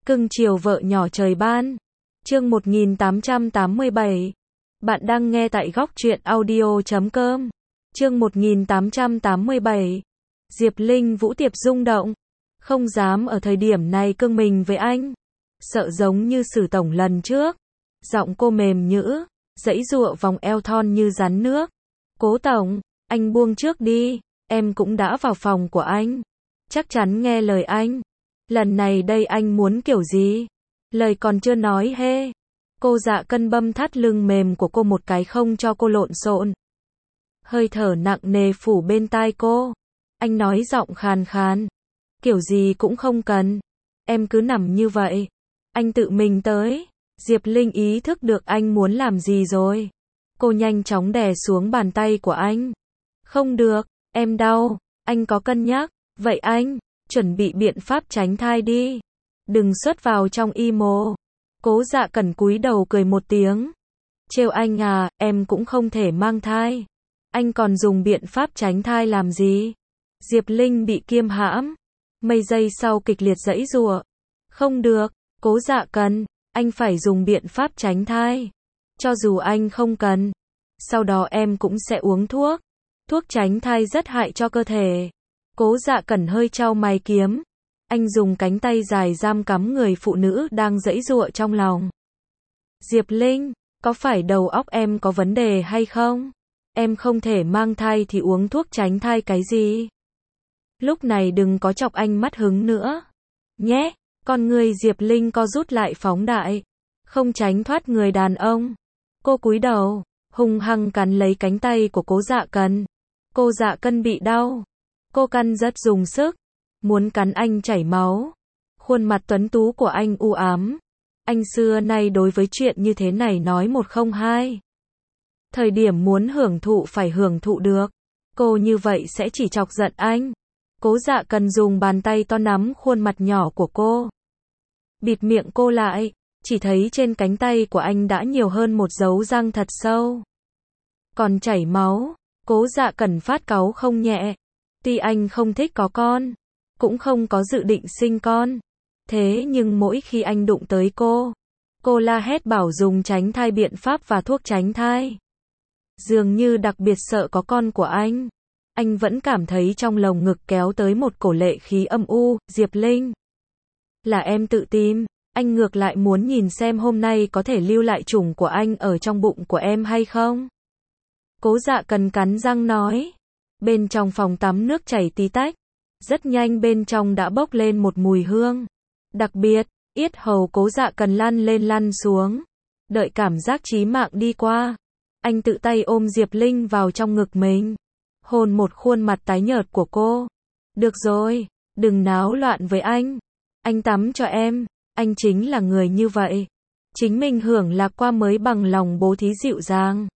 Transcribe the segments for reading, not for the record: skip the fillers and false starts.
Cưng chiều vợ nhỏ trời ban. Chương 1887. Bạn đang nghe tại góc truyện audio.com. Chương 1887. Diệp Linh Vũ Tiệp rung động. Không dám ở thời điểm này cưng mình với anh. Sợ giống như Sử tổng lần trước. Giọng cô mềm nhữ, giãy giụa vòng eo thon như rắn nước. Cố tổng, anh buông trước đi, em cũng đã vào phòng của anh. Chắc chắn nghe lời anh. Lần này đây anh muốn kiểu gì? Lời còn chưa nói hê. Cô Dạ Cân băm thắt lưng mềm của cô một cái không cho cô lộn xộn. Hơi thở nặng nề phủ bên tai cô. Anh nói giọng khàn khàn. Kiểu gì cũng không cần. Em cứ nằm như vậy. Anh tự mình tới. Diệp Linh ý thức được anh muốn làm gì rồi. Cô nhanh chóng đè xuống bàn tay của anh. Không được, em đau. Anh có cân nhắc. Vậy anh, chuẩn bị biện pháp tránh thai đi. Đừng xuất vào trong y mồ. Cố Dạ Cẩn cúi đầu cười một tiếng. Trêu anh à, em cũng không thể mang thai. Anh còn dùng biện pháp tránh thai làm gì? Diệp Linh bị kiêm hãm. Mấy giây sau kịch liệt giãy giụa. Không được, Cố Dạ Cẩn, anh phải dùng biện pháp tránh thai. Cho dù anh không cần. Sau đó em cũng sẽ uống thuốc. Thuốc tránh thai rất hại cho cơ thể. Cố Dạ Cẩn hơi chau mày kiếm. Anh dùng cánh tay dài giam cắm người phụ nữ đang giãy giụa trong lòng. Diệp Linh, có phải đầu óc em có vấn đề hay không? Em không thể mang thai thì uống thuốc tránh thai cái gì? Lúc này đừng có chọc anh mất hứng nữa. Nhé, con người Diệp Linh co rút lại phóng đại. Không tránh thoát người đàn ông. Cô cúi đầu, hung hăng cắn lấy cánh tay của Cố Dạ Cân. Cô Dạ Cân bị đau. Cô cắn rất dùng sức. Muốn cắn anh chảy máu. Khuôn mặt tuấn tú của anh u ám. Anh xưa nay đối với chuyện như thế này nói một không hai. Thời điểm muốn hưởng thụ phải hưởng thụ được. Cô như vậy sẽ chỉ chọc giận anh. Cố Dạ Cân dùng bàn tay to nắm khuôn mặt nhỏ của cô. Bịt miệng cô lại. Chỉ thấy trên cánh tay của anh đã nhiều hơn một dấu răng thật sâu. Còn chảy máu. Cố Dạ Cẩn phát cáu không nhẹ. Tuy anh không thích có con. Cũng không có dự định sinh con. Thế nhưng mỗi khi anh đụng tới cô la hét bảo dùng tránh thai biện pháp và thuốc tránh thai. Dường như đặc biệt sợ có con của anh. Anh vẫn cảm thấy trong lồng ngực kéo tới một cổ lệ khí âm u. Diệp Linh, là em tự tìm. Anh ngược lại muốn nhìn xem hôm nay có thể lưu lại chủng của anh ở trong bụng của em hay không. Cố Dạ Cân cắn răng nói. Bên trong phòng tắm nước chảy tí tách. Rất nhanh bên trong đã bốc lên một mùi hương. Đặc biệt, yết hầu Cố Dạ Cân lăn lên lăn xuống. Đợi cảm giác chí mạng đi qua. Anh tự tay ôm Diệp Linh vào trong ngực mình. Hôn một khuôn mặt tái nhợt của cô. Được rồi, đừng náo loạn với anh. Anh tắm cho em. Anh chính là người như vậy. Chính mình hưởng lạc qua mới bằng lòng bố thí dịu dàng.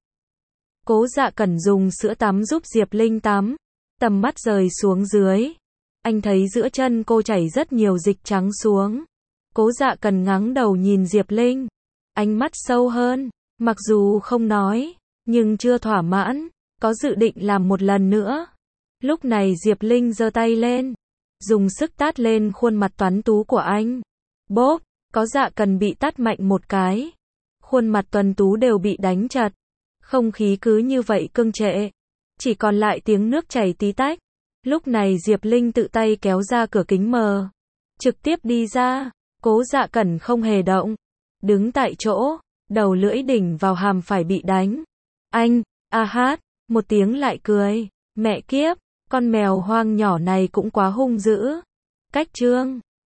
Cố Dạ Cẩn dùng sữa tắm giúp Diệp Linh tắm. Tầm mắt rời xuống dưới. Anh thấy giữa chân cô chảy rất nhiều dịch trắng xuống. Cố Dạ Cẩn ngẩng đầu nhìn Diệp Linh. Ánh mắt sâu hơn. Mặc dù không nói, nhưng chưa thỏa mãn. Có dự định làm một lần nữa. Lúc này Diệp Linh giơ tay lên. Dùng sức tát lên khuôn mặt tuấn tú của anh. Bốp, Có Dạ Cẩn bị tát mạnh một cái. Khuôn mặt tuấn tú đều bị đánh chật. Không khí cứ như vậy cương trệ. Chỉ còn lại tiếng nước chảy tí tách. Lúc này Diệp Linh tự tay kéo ra cửa kính mờ. Trực tiếp đi ra. Cố Dạ Cẩn không hề động. Đứng tại chỗ. Đầu lưỡi đỉnh vào hàm phải bị đánh. Anh, a hát. Một tiếng lại cười. Mẹ kiếp. Con mèo hoang nhỏ này cũng quá hung dữ. Cách chương.